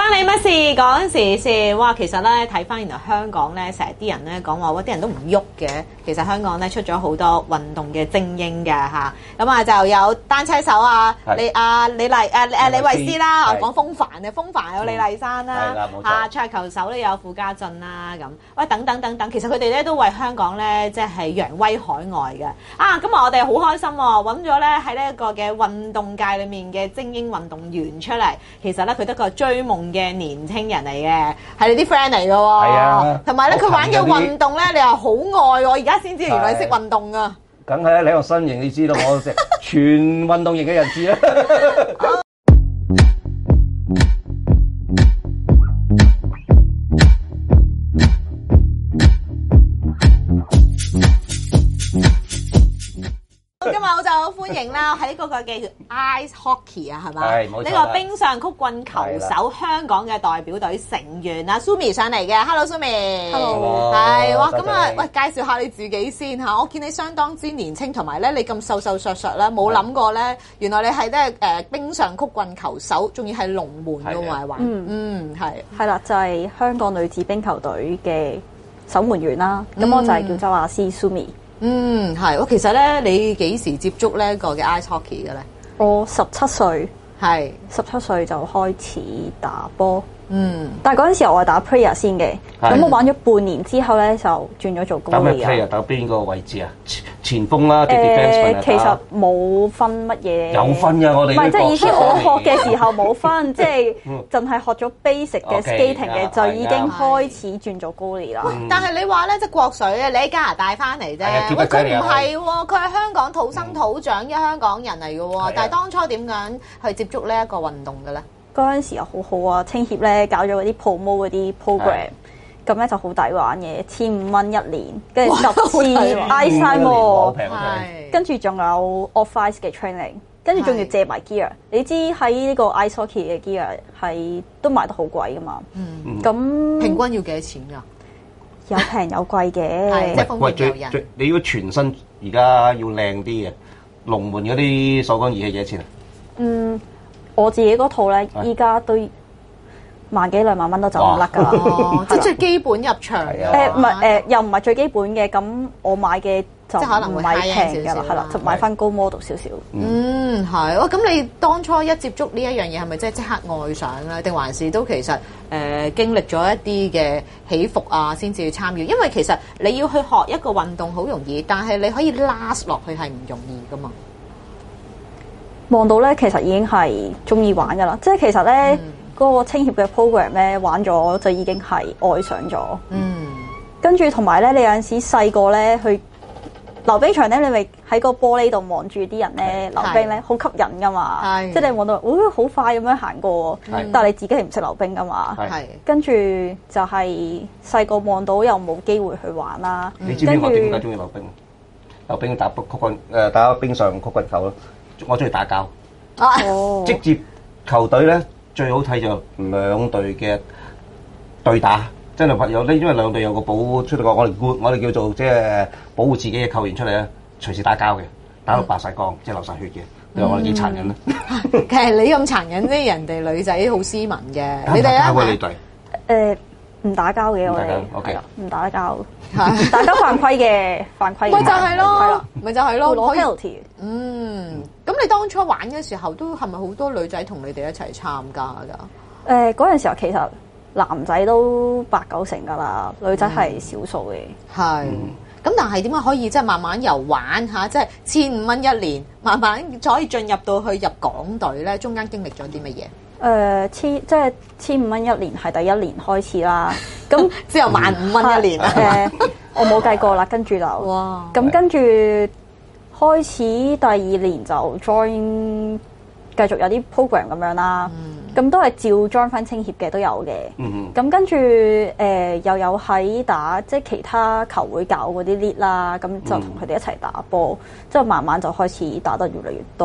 你乜事？嗰陣時先，哇！其實咧睇翻原來香港咧，成日啲人咧講話，哇！啲人都唔喐嘅。其實香港咧出咗好多運動嘅精英㗎嚇。咁啊就有單車手啊，李慧詩啦，我講風帆嘅，風帆有李麗珊啦，桌球手咧有傅家俊啦咁。喂，等等，其實佢哋咧都為香港咧即係揚威海外嘅。啊，今日我哋好開心喎，揾咗咧喺呢一個嘅運動界裏面嘅精英運動員出嚟。其實咧佢得個追夢嘅年青人嚟嘅，係你啲 friend 嚟嘅喎。係啊，同埋咧佢玩嘅運動咧，你又好愛喎。而家先知原來你識運動啊！ 梗係啦，你個身形你知道我食全運動型嘅人士啦。 今日我就好歡迎啦，喺嗰個嘅 Ice Hockey 啊，係嘛？ 係冇錯。 呢個冰上曲棍球手香港嘅代表隊成員啊，Sumi 上嚟嘅。Hello Sumi。Hello。係哇，咁啊，喂，介紹下你自己先嚇。我見你相當之年青，同埋咧你咁瘦瘦削削咧，冇諗過咧，原來你係咧冰上曲棍球手，仲要係龍門嘅喎，玩。 係啦，就係香港女子冰球隊嘅守門員啦。咁我就係叫周亞詩 Sumi。 係。其實咧，你幾時接觸呢個嘅 ice hockey 嘅咧？ 我17歲， 係 17歲就開始打波。但係嗰陣時候我係打 player 先嘅，咁我玩咗半年之後咧就轉咗做高利啊。 打咩 player？打邊個位置啊？前鋒啦，定 defense 其實冇分乜嘢。 有分㗎，我哋唔係即係意思，我學嘅時候冇分，即係淨係學咗 basic 嘅 skating 嘅，就已經開始轉做高利啦。 但係你話咧，即係國水啊，你喺加拿大翻嚟啫，喂，佢唔係喎，佢係香港土生土長嘅香港人嚟嘅喎。但係當初點樣去接觸呢一個運動嘅咧？ 嗰陣時又好好啊，青協咧搞咗嗰啲 promo 嗰啲 program，咁咧就好抵玩嘅，15蚊一年，跟住10次 ice time 喎，跟住仲有 off ice 嘅 training， 跟住仲要借埋 gear。你知喺呢個 ice hockey 嘅 gear 係都賣得好貴噶嘛？咁平均要幾多錢㗎？ 有平有貴嘅。 即係風險有人。 你如果全身而家要靚啲嘅，龍門嗰啲手桿儀器幾多錢啊？ 我自己嗰套咧，依家都萬幾2萬蚊都走唔甩㗎啦。 即係最基本入場。 唔係又唔係最基本嘅，咁我買嘅就唔係平㗎啦，係啦，就買翻高 model 少少。 係。咁你當初一接觸呢一樣嘢，係咪即刻愛上咧？定還是都其實經歷咗一啲嘅起伏啊，先至去參與？因為其實你要去學一個運動好容易，但係你可以 last 落去係唔容易㗎嘛。 望到咧，其實已經係中意玩噶啦，即係其實咧嗰個青協嘅 program 咧玩咗就已經係愛上咗。跟住同埋咧，你有陣時細個咧去溜冰場咧，你咪喺個玻璃度望住啲人咧溜冰咧，好吸引噶嘛。即係你望到，好快咁樣行過，但係你自己係唔識溜冰噶嘛。跟住就係細個望到又冇機會去玩啦。 你知唔知我點解中意溜冰？溜冰打打冰上曲棍球咯。我中意打交，職業球隊咧最好睇就兩隊嘅對打，真係有咧，因為兩隊有個保出嚟個，我哋叫做即係保護自己嘅球員出嚟咧，隨時打交嘅，打到白晒光，即係流晒血嘅，你話我哋幾殘忍咧？ 其實你咁殘忍啫，人哋女仔好斯文嘅，你哋啊？ 你隊唔打交嘅，我哋 ，OK， 唔打交，打交犯規嘅，犯規。 咪就係咯，咪就係咯， 攞 penalty。 咁你當初玩嘅時候，都係咪好多女仔同你哋一齊參加㗎？ 嗰陣時候其實男仔都8-9成㗎啦，女仔係少數嘅。 係。咁但係點解可以即係慢慢由玩嚇，即係15蚊一年，慢慢可以進入到去入港隊咧？中間經歷咗啲乜嘢？ 即係15蚊一年係第一年開始啦，咁之後15蚊一年我冇計過啦，跟住就咁跟住開始第2年就 join 繼續有啲 program 咁樣啦，咁都係照 join 翻青協嘅都有嘅，咁跟住又有喺打即係其他球會搞嗰啲 league 啦，咁就同佢哋一齊打波，之後慢慢就開始打得越嚟越多啦。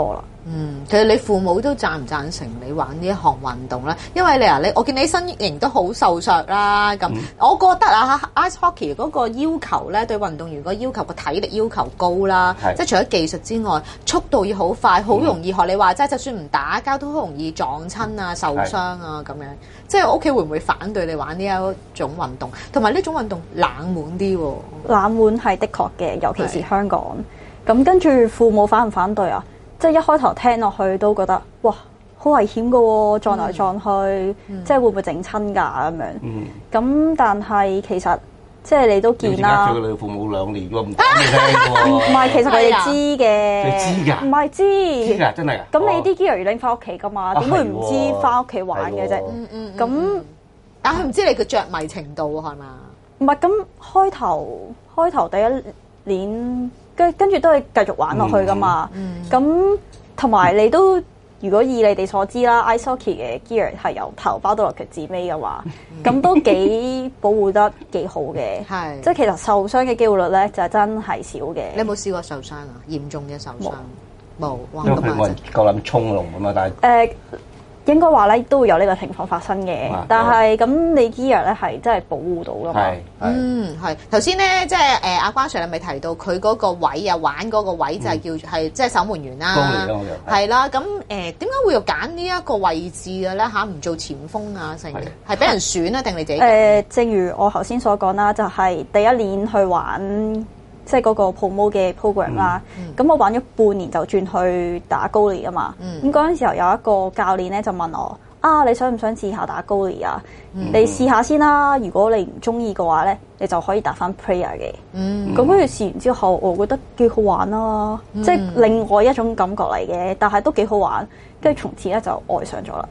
其實你父母都贊唔贊成你玩呢一項運動咧？因為我見你身形都好瘦削啦，咁我覺得ice hockey 嗰個要求咧，對運動員個要求個體力要求高啦，即係除咗技術之外，速度要好快，好容易學你話齋，就算唔打交都好容易撞親啊、受傷啊咁樣。即係我屋企會唔會反對你玩呢一種運動？同埋呢種運動冷門啲喎。 冷門係的確嘅，尤其是香港。咁跟住父母反唔反對啊？即係一開頭聽落去都覺得哇，好危險㗎喎，撞來撞去，即係會唔會整親㗎咁樣？咁但係其實即係你都見啦。 你父母2年喎，唔講你聽喎。 唔係，其實佢哋知嘅。 佢知㗎？ 唔係知。 知㗎，真係㗎。 咁你啲 gear 要拎翻屋企㗎嘛？點會唔知翻屋企玩嘅啫？咁但係唔知你嘅着迷程度係嘛？ 唔係咁開頭第一年。跟住都係繼續玩落去噶嘛，咁同埋你都如果以你哋所知啦，ice hockey 嘅 gear 係由頭包到落腳趾尾嘅話，咁都幾保護得幾好嘅，即係其實受傷嘅機會率咧就真係少嘅。 你有冇試過受傷啊？嚴重嘅受傷冇， 因為佢冇人夠膽衝龍啊嘛，但係應該話咧都會有呢個情況發生嘅，但係咁你 gear 咧係真係保護到噶嘛？ 係頭先咧，即係阿關 Sir 你咪提到佢嗰個位啊，玩嗰個位就係叫係即係守門員啦， 高嚟咯， 係啦。咁點解會又揀呢一個位置嘅咧？唔做前鋒啊，成係俾人選啊，定你自己？ 正如我頭先所講啦，就係第一年去玩。即係嗰個 promo 嘅 program 啦，咁我玩咗半年就轉去打高利啊嘛。咁嗰陣時候有一個教練咧就問我：你想唔想試下打高利啊？你試下先啦。如果你唔中意嘅話咧，你就可以打翻 player 嘅。咁跟住試完之後，我覺得幾好玩啦，即係另外一種感覺嚟嘅，但係都幾好玩。跟住從此咧就愛上咗啦。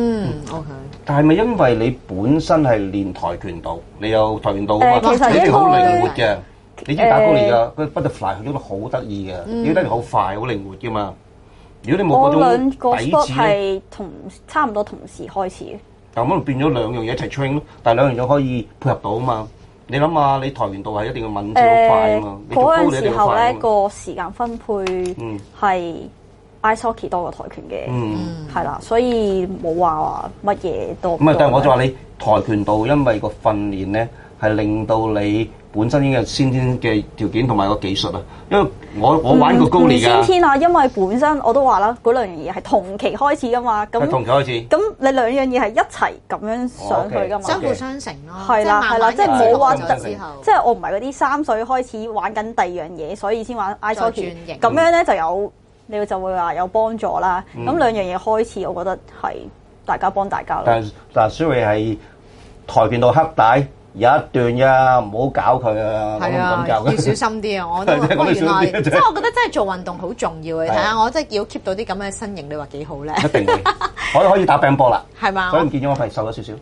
OK。 但係咪因為你本身係練跆拳道，你有跆拳道啊嘛？ 其實你哋好靈活嘅。你知打高利㗎，佢 butterfly 喐得好得意嘅，喐得好快，好靈活㗎嘛。如果你冇嗰種底子咧， 係差唔多同時開始嘅。 但可能變咗兩樣嘢一齊 train 咯，但係兩樣嘢可以配合到啊嘛。你諗下，你跆拳道係一定要敏捷好快啊嘛。 嗰陣時候咧個時間分配係 ice hockey 多過跆拳嘅，係啦，所以冇話乜嘢多。 唔係，但係我就話你跆拳道，因為個訓練咧係令到你。本身已經有先天嘅條件同埋個技術啊，因為我玩過高利㗎。 先天啊，因為本身我都話啦，嗰兩樣嘢係同期開始㗎嘛。咁同期開始。咁你兩樣嘢係一齊咁樣上去㗎嘛？ 相輔相成咯。 係啦，即係冇話之後， 即係我唔係嗰啲3歲開始玩緊第二樣嘢，所以先玩 ice hockey。咁樣咧就有你就會話有幫助啦。咁兩樣嘢開始，我覺得係大家幫大家。 但 Suri 係跆拳道黑帶。有一段㗎，唔好搞佢啊！ 係啊，要小心啲啊！我都原來即係我覺得真係做運動好重要嘅。你睇下我真係要 keep 到啲咁嘅身形，你話幾好咧？ 一定可以打乒乓波啦， 係嘛？ 所以唔見咗我係瘦咗少少。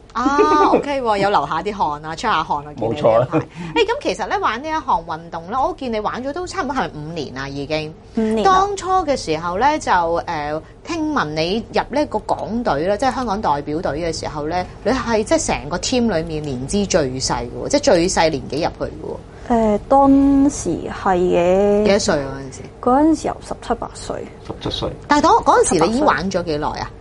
OK 有流下啲汗啊，出下汗啊， 冇錯啦。 咁其實咧玩呢一項運動咧，我見你玩咗都差唔多係咪5年啊？已經 5年。 當初嘅時候咧就聽聞你入呢個港隊咧，即係香港代表隊嘅時候咧，你係即係成個 team 裡面年資最細嘅喎，即係最細年紀入去嘅喎。 當時係嘅。幾多歲啊？嗰陣時？ 嗰陣時由17、18歲。 17歲。 但係嗰陣時你已經玩咗幾耐啊？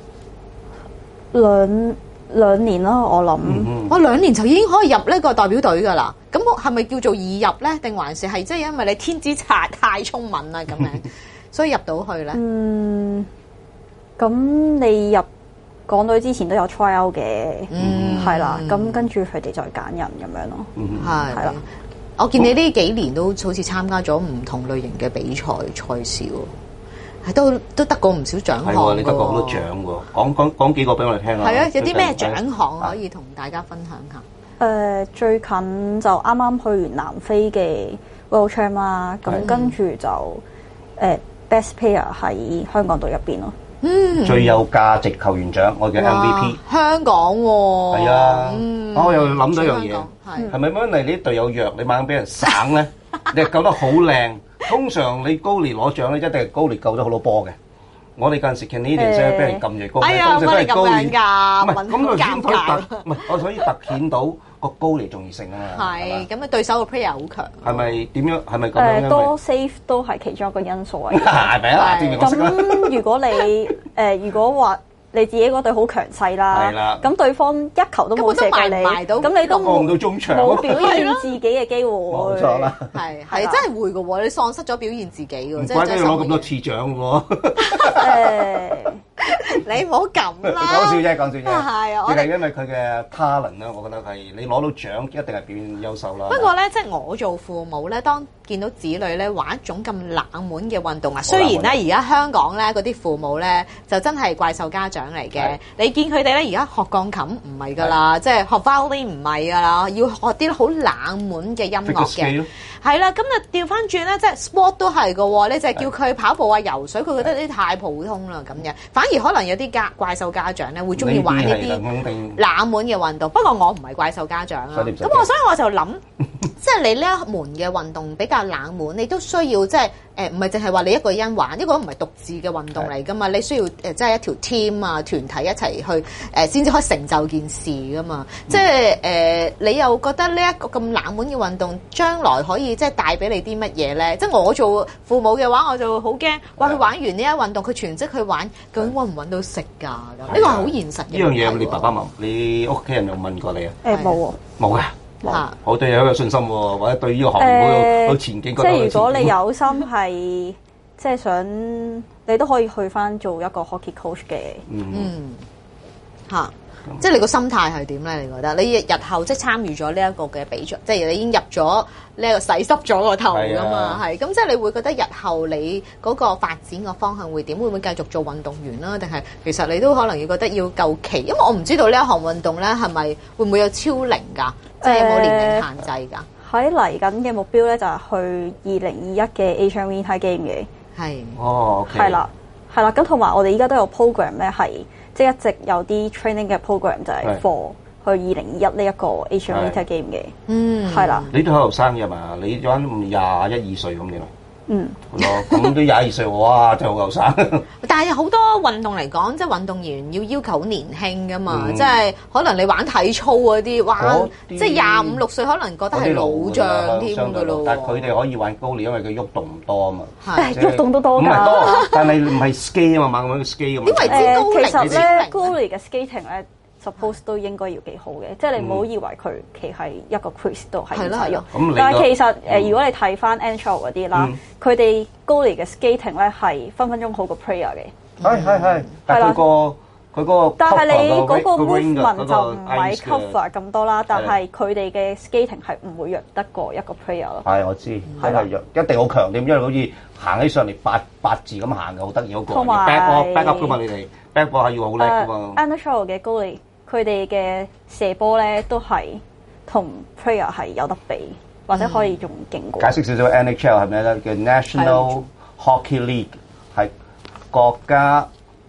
兩年啦，我諗。 我2年就已經可以入呢個代表隊㗎啦。咁係咪叫做易入咧？定還是係即係因為你天資太聰敏啦咁樣，所以入到去咧？ 咁你入港隊之前都有 try out 嘅，係啦。咁跟住佢哋再揀人咁樣咯。係啦。 我見你呢幾年都好似參加咗唔同類型嘅比賽賽事喎，都得過唔少獎項。 係你得過好多獎喎。講幾個俾我哋聽下。 係啊，有啲咩獎項可以同大家分享下？ 最近就啱啱去完南非嘅 World Champ 啦，咁跟住就Best Player 喺香港隊入邊咯。 最有價值球員獎，我嘅 MVP。 香港喎。係啊。我又諗到一樣嘢，係咪因為你啲隊友弱，你猛俾人省咧？你係救得好靚。通常你高年攞獎咧，一定係高年救咗好多波嘅。 我哋嗰陣時 Canadian 咧，俾人撳住高， 哎呀， 通常乜你咁樣唔㗎？ 係咁就先可以尷尬。 唔係我所以突顯到個高嚟重要性啊嘛。 係，咁啊對手個 player 好強。 係咪點樣？係咪咁樣？ 多 save 都係其中一個因素嚟。 係咪啊？證明我識啦。 咁如果你如果話你自己嗰隊好強勢啦， 係啦咁對方一球都冇射過你，咁你都過唔到中場， 冇表現自己嘅機會。 冇錯啦， 係真係會嘅喎，你喪失咗表現自己喎， 唔怪得要攞咁多次獎喎。 你唔好咁啦， 講笑啫，講笑啫。 係啊， 亦係因為佢嘅 talent 啦，我覺得係你攞到獎一定係表現優秀啦。 不過咧，即係我做父母咧，當見到子女咧玩一種咁冷門嘅運動啊，雖然咧而家香港咧嗰啲父母咧就真係怪獸家長嚟嘅，你見佢哋咧而家學鋼琴唔係㗎啦，即係學 violin 唔係㗎啦，要學啲好冷門嘅音樂嘅。係啦，咁啊調翻轉咧，即係 sport 都係嘅喎，你就係叫佢跑步啊、游水，佢覺得呢啲太普通啦咁樣。反而可能有啲怪獸家長咧會中意玩呢啲冷門嘅運動。不過我唔係怪獸家長啊，咁所以我就諗，即係你呢一門嘅運動比較冷門，你都需要即係唔係淨係話你一個人玩，呢個唔係獨自嘅運動嚟㗎嘛，你需要即係一條 team 啊團體一齊去先至可以成就件事㗎嘛。即係你又覺得呢一個咁冷門嘅運動，將來可以即係帶俾你啲乜嘢咧？即係我做父母嘅話，我就好驚，哇！佢玩完呢一運動，佢全職去玩，究竟揾唔揾到食㗎？呢個係好現實嘅。 呢樣嘢你爸爸媽媽、你屋企人有問過你啊？ 冇喎， 冇㗎。我對你有信心喎，或者對呢個行業好前景。即係如果你有心係，即係想你都可以去翻做一個 hockey coach 嘅。 即係你個心態係點咧？你覺得你日後即係參與咗呢一個嘅比賽，即係你已經入咗呢一個洗濕咗個頭㗎嘛？係咁，即係你會覺得日後你嗰個發展個方向會點？會唔會繼續做運動員啦？定係其實你都可能要覺得要夠期？因為我唔知道呢一項運動咧係咪會唔會有超齡㗎？即係有冇年齡限制㗎？ 喺嚟緊嘅目標咧就係去2021嘅 Asian Winter Game 嘅。 係。 哦， 係啦，係啦。咁同埋我哋依家都有 program 咧係。即係一直有啲 training 嘅 program 就係 for 去2021呢一個 Asian Winter Game 嘅，係啦。 你都好後生嘅嘛？你講21、2歲咁點啊？ 係咯，咁都22歲，哇！真係好後生。 但係好多運動嚟講，即係運動員要求好年輕噶嘛，即係可能你玩體操嗰啲，哇！即係25、6歲可能覺得係老將添㗎咯。 但係佢哋可以玩高練，因為佢喐動唔多啊嘛。 喐動都多㗎。 唔係多，但係唔係 ski 啊嘛，猛咁 ski 咁。 點為之高齡？ 其實咧，高齡嘅 skating 咧。suppose 都應該要幾好嘅，即係你唔好以為佢企喺一個 crease 度係唔使喐。但係其實如果你睇翻 NHL 嗰啲啦，佢哋高嚟嘅 skating 咧係分分鐘好過 player 嘅。 係，但係佢個但係你嗰個 movement 就唔係 cover 咁多啦，但係佢哋嘅 skating 係唔會弱得過一個 player 咯。 係我知，係弱，一定好強啲，因為好似行起上嚟八字咁行嘅，好得意好過。 同埋 back up 㗎嘛，你哋 back up 係要好叻㗎嘛。 NHL 嘅高嚟。佢哋嘅射波咧都係同 player 係有得比，或者可以仲勁過。 解釋少少 NHL 係咩咧？叫 National Hockey League， 係國家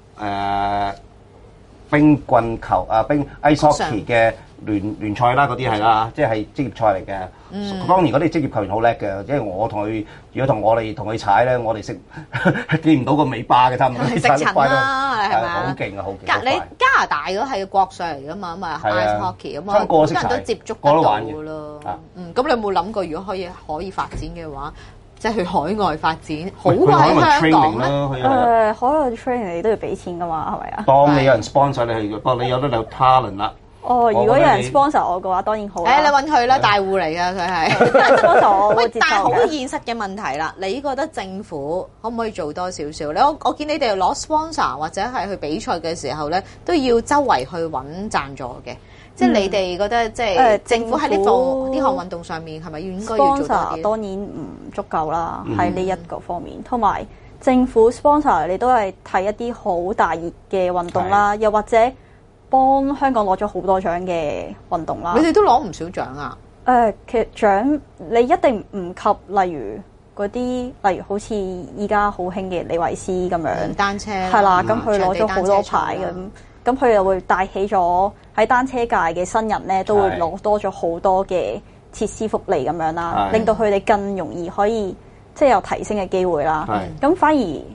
冰棍球冰 ice hockey 嘅聯賽啦，嗰啲係啦，即係職業賽嚟嘅。當然嗰啲職業球員好叻嘅，因為我同佢，如果我哋同佢踩咧，我哋見唔到個尾巴嘅，差唔多食塵啦，係咪好勁啊，好勁！ 你加拿大嗰係國賽嚟㗎嘛，咁啊 ice hockey 咁啊，好多人都接觸得到㗎咯。咁你有冇諗過，如果可以發展嘅話，即係去海外發展，好過喺香港咧？ 海外 training 你都要俾錢㗎嘛，係咪啊？ 當你有人 sponsor 你去，不過你有得有 talent 啦。 如果有人 sponsor 我嘅話，當然好。 你揾佢啦，大戶嚟㗎佢係。 sponsor 我會接受嘅。 但係好現實嘅問題啦，你覺得政府可唔可以做多少少咧？我見你哋攞 sponsor 或者係去比賽嘅時候咧，都要周圍去揾贊助嘅。即係你哋覺得即係政府喺呢項運動上面係咪應該要做多啲？ 當然唔足夠啦，喺呢一個方面。同埋政府 sponsor 你都係睇一啲好大熱嘅運動啦，又或者幫香港攞咗好多獎嘅運動啦。 你哋都攞唔少獎啊？ 其實獎你一定唔及，例如嗰啲，例如好似依家好興嘅李慧詩咁樣單車，係啦，咁佢攞咗好多牌咁佢又會帶起咗喺單車界嘅新人咧，都會攞多咗好多嘅設施福利咁樣啦，令到佢哋更容易可以即係有提升嘅機會啦。咁反而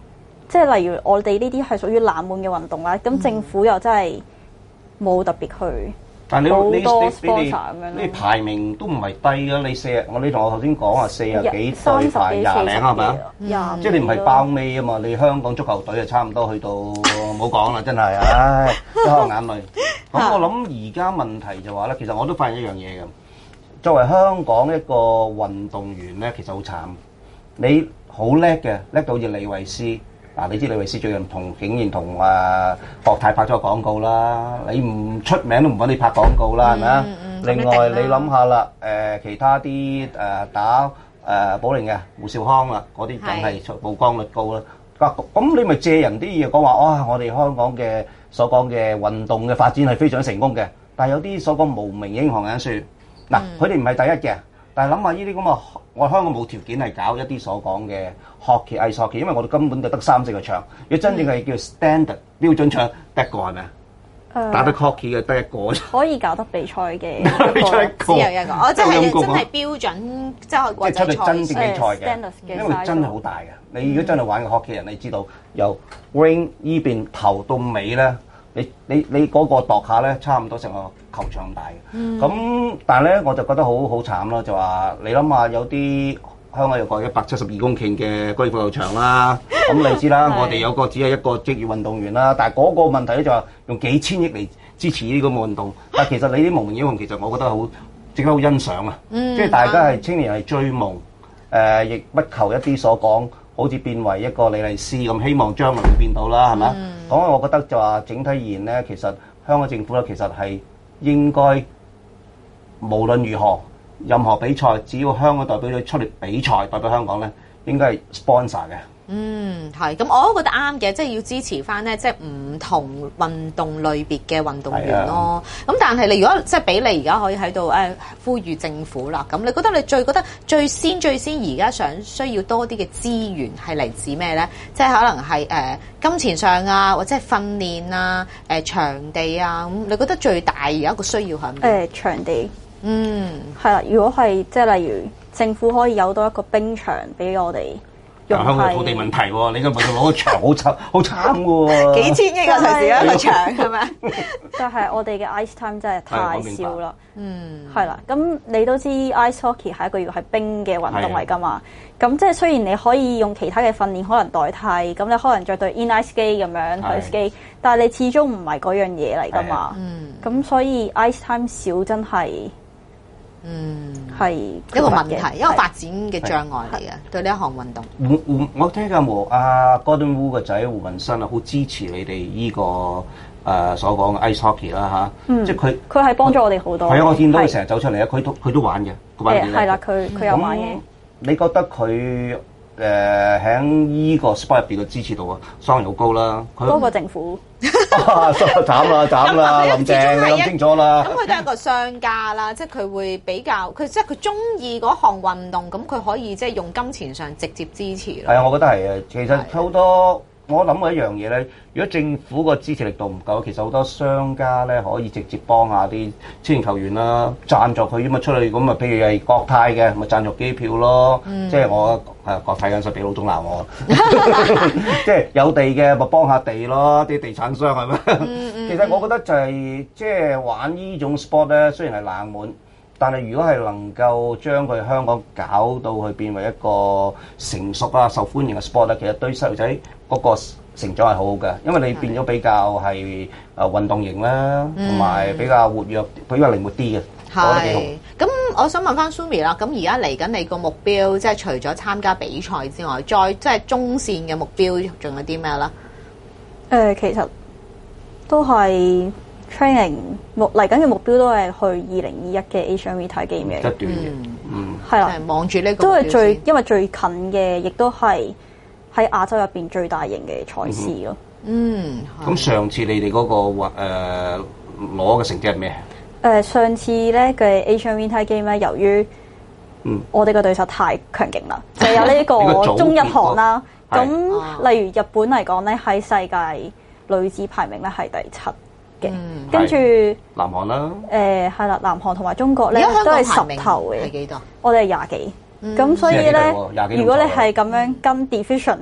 即係例如我哋呢啲係屬於冷門嘅運動啦，咁政府又真係冇特別去。 但係你多 sponsor 咁樣你排名都唔係低㗎，你同我頭先講話40幾隊排20零係咪啊？即係你唔係包尾啊嘛，你香港足球隊就差唔多去到冇講啦，真係，唉，一口眼淚。咁我諗而家問題就話咧，其實我都發現一樣嘢嘅，作為香港一個運動員咧，其實好慘。你好叻嘅，叻到好似李慧詩。嗱，你知李慧詩最近竟然同國泰拍咗個廣告啦，你唔出名都唔揾你拍廣告啦，係咪啊？另外你諗下啦，其他啲打保齡嘅胡兆康啦，嗰啲梗係曝光率高啦。咁你咪借人啲嘢講話，哇！我哋香港嘅所講嘅運動嘅發展係非常成功嘅，但係有啲所講無名英雄人士，嗱，佢哋唔係第一嘅。但係諗下呢啲咁啊，我香港冇條件係搞一啲所講嘅 hockey、ice hockey，因為我哋根本就得3-4個場。如果真正係叫 standard 標準場，得一個係咪啊？打得 hockey 嘅得一個。 可以搞得比賽嘅， 只有一個。我真係真係標準，即係國際賽。 即係出嚟真正比賽嘅，因為真係好大嘅。你如果真係玩過 hockey 人，你知道由 ring 依邊頭到尾咧。你嗰個度下咧，差唔多成個球場咁大嘅。咁但係咧，我就覺得好慘咯，就話你諗下，有啲香港有個172公頃嘅高爾夫球場啦。咁你知啦，我哋有個只係一個職業運動員啦。但係嗰個問題咧就話用幾千億嚟支持呢個運動。但係其實你啲無名英雄，其實我覺得好值得好欣賞啊。即係大家係青年係追夢，亦不求一啲所講。好似變為一個李麗詩咁，希望將來會變到啦，係咪？講我覺得就話整體而言咧，其實香港政府咧，其實係應該無論如何，任何比賽，只要香港代表隊出嚟比賽，代表香港咧，應該係 sponsor 嘅。 係，咁我都覺得啱嘅，即係要支持翻咧，即係唔同運動類別嘅運動員咯。咁但係你如果即係俾你而家可以喺度呼籲政府啦，咁你覺得你覺得最先而家需要多啲嘅資源係嚟自咩咧？即係可能係金錢上啊，或者係訓練啊、場地啊，咁你覺得最大而家個需要係咩？ 場地，係啦。如果係即係例如政府可以有多一個冰場俾我哋。 香港土地問題喎，你而家問到攞個場好慘喎， 幾千億啊！隨時一個場係咪？ 但係我哋嘅 ice time 真係太少啦。係啦。咁你都知 ice hockey 係一個要係冰嘅運動嚟㗎嘛？咁即係雖然你可以用其他嘅訓練可能代替，咁你可能着對 in-ice skate 咁樣去 skate，但係你始終唔係嗰樣嘢嚟㗎嘛。咁所以 ice time 少真係。係一個問題，一個發展嘅障礙嚟嘅，對呢一項運動。 我聽緊阿 Gordon Wu 個仔胡文新啊，好支持你哋依個所講嘅 ice hockey 啦嚇，即係佢係幫咗我哋好多。係啊，我見到佢成日走出嚟啊，佢都玩嘅，佢玩嘅。係啦，佢有玩嘅。你覺得佢喺依個 sport 入邊嘅支持度啊，當然好高啦。 多過政府。 慘啦，林鄭你諗清楚啦。 咁佢都係一個商家啦，即係佢會比較，即係佢中意嗰項運動，咁佢可以即係用金錢上直接支持咯。 係啊，我覺得係啊，其實好多我諗過一樣嘢咧，如果政府個支持力度唔夠，其實好多商家咧可以直接幫下啲青年球員啦，贊助佢咁啊出去咁啊，譬如係國泰嘅，咪贊助機票咯。即係我國泰嗰陣時俾老總鬧我，即係有地嘅咪幫下地咯，啲地產商係咪？其實我覺得就係即係玩呢種 sport 咧，雖然係冷門。但係如果係能夠將佢香港搞到去變為一個成熟啊、受歡迎嘅 sport 咧，其實對細路仔嗰個成長係好好嘅，因為你變咗比較係運動型啦，同埋比較活躍、比較靈活啲嘅，我覺得幾好。 咁我想問翻 Sumi 啦，咁而家嚟緊你個目標，即係除咗參加比賽之外，再即係中線嘅目標仲有啲咩啦？ 其實都係。training 嚟緊嘅目標都係去2021嘅 Asian Winter Games 嘅， 一段嘅， 係啦， 望住呢個都係因為最近嘅，亦都係喺亞洲入邊最大型嘅賽事咯。 咁上次你哋嗰個攞嘅成績係咩？ 上次咧嘅 Asian Winter Games 咧，由於我哋嘅對手太強勁啦，就有呢個中日韓啦。咁例如日本嚟講咧，喺世界女子排名咧係第7。跟住南韓啦， 係啦，南韓同埋中國咧都係10頭嘅， 係幾多？ 我哋係20幾，咁所以咧，如果你係咁樣跟 division 咧，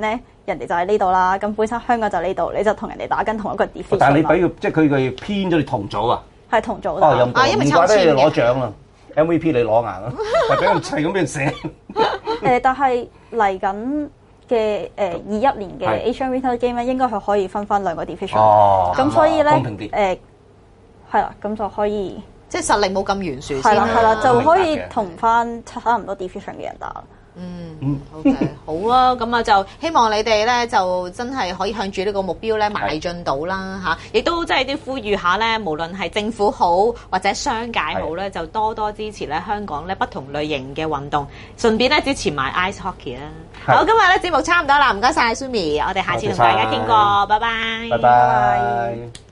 人哋就喺呢度啦，咁本身香港就呢度，你就同人哋打緊同一個 division。 但係你比如即係佢偏咗你同組啊？ 係同組哦，又唔怪得你攞獎啦 ，MVP 你攞硬啦，係俾人砌咁俾人寫。 但係嚟緊嘅21年嘅 Asian Winter Game 咧，應該係可以分翻2個 division。 哦， 咁所以咧公平啲。 係啦，咁就可以即係實力冇咁懸殊先。 係啦，就可以同翻差唔多 division 嘅人打。 OK， 好啊，咁啊就希望你哋咧就真係可以向住呢個目標咧邁進到啦嚇，亦都即係啲呼籲下咧，無論係政府好或者商界好咧，就多多支持咧香港咧不同類型嘅運動，順便咧支持埋 ice hockey 啦。好，今日咧節目差唔多啦，唔該晒 Sumi，我哋下次同大家傾過，拜拜。 拜拜。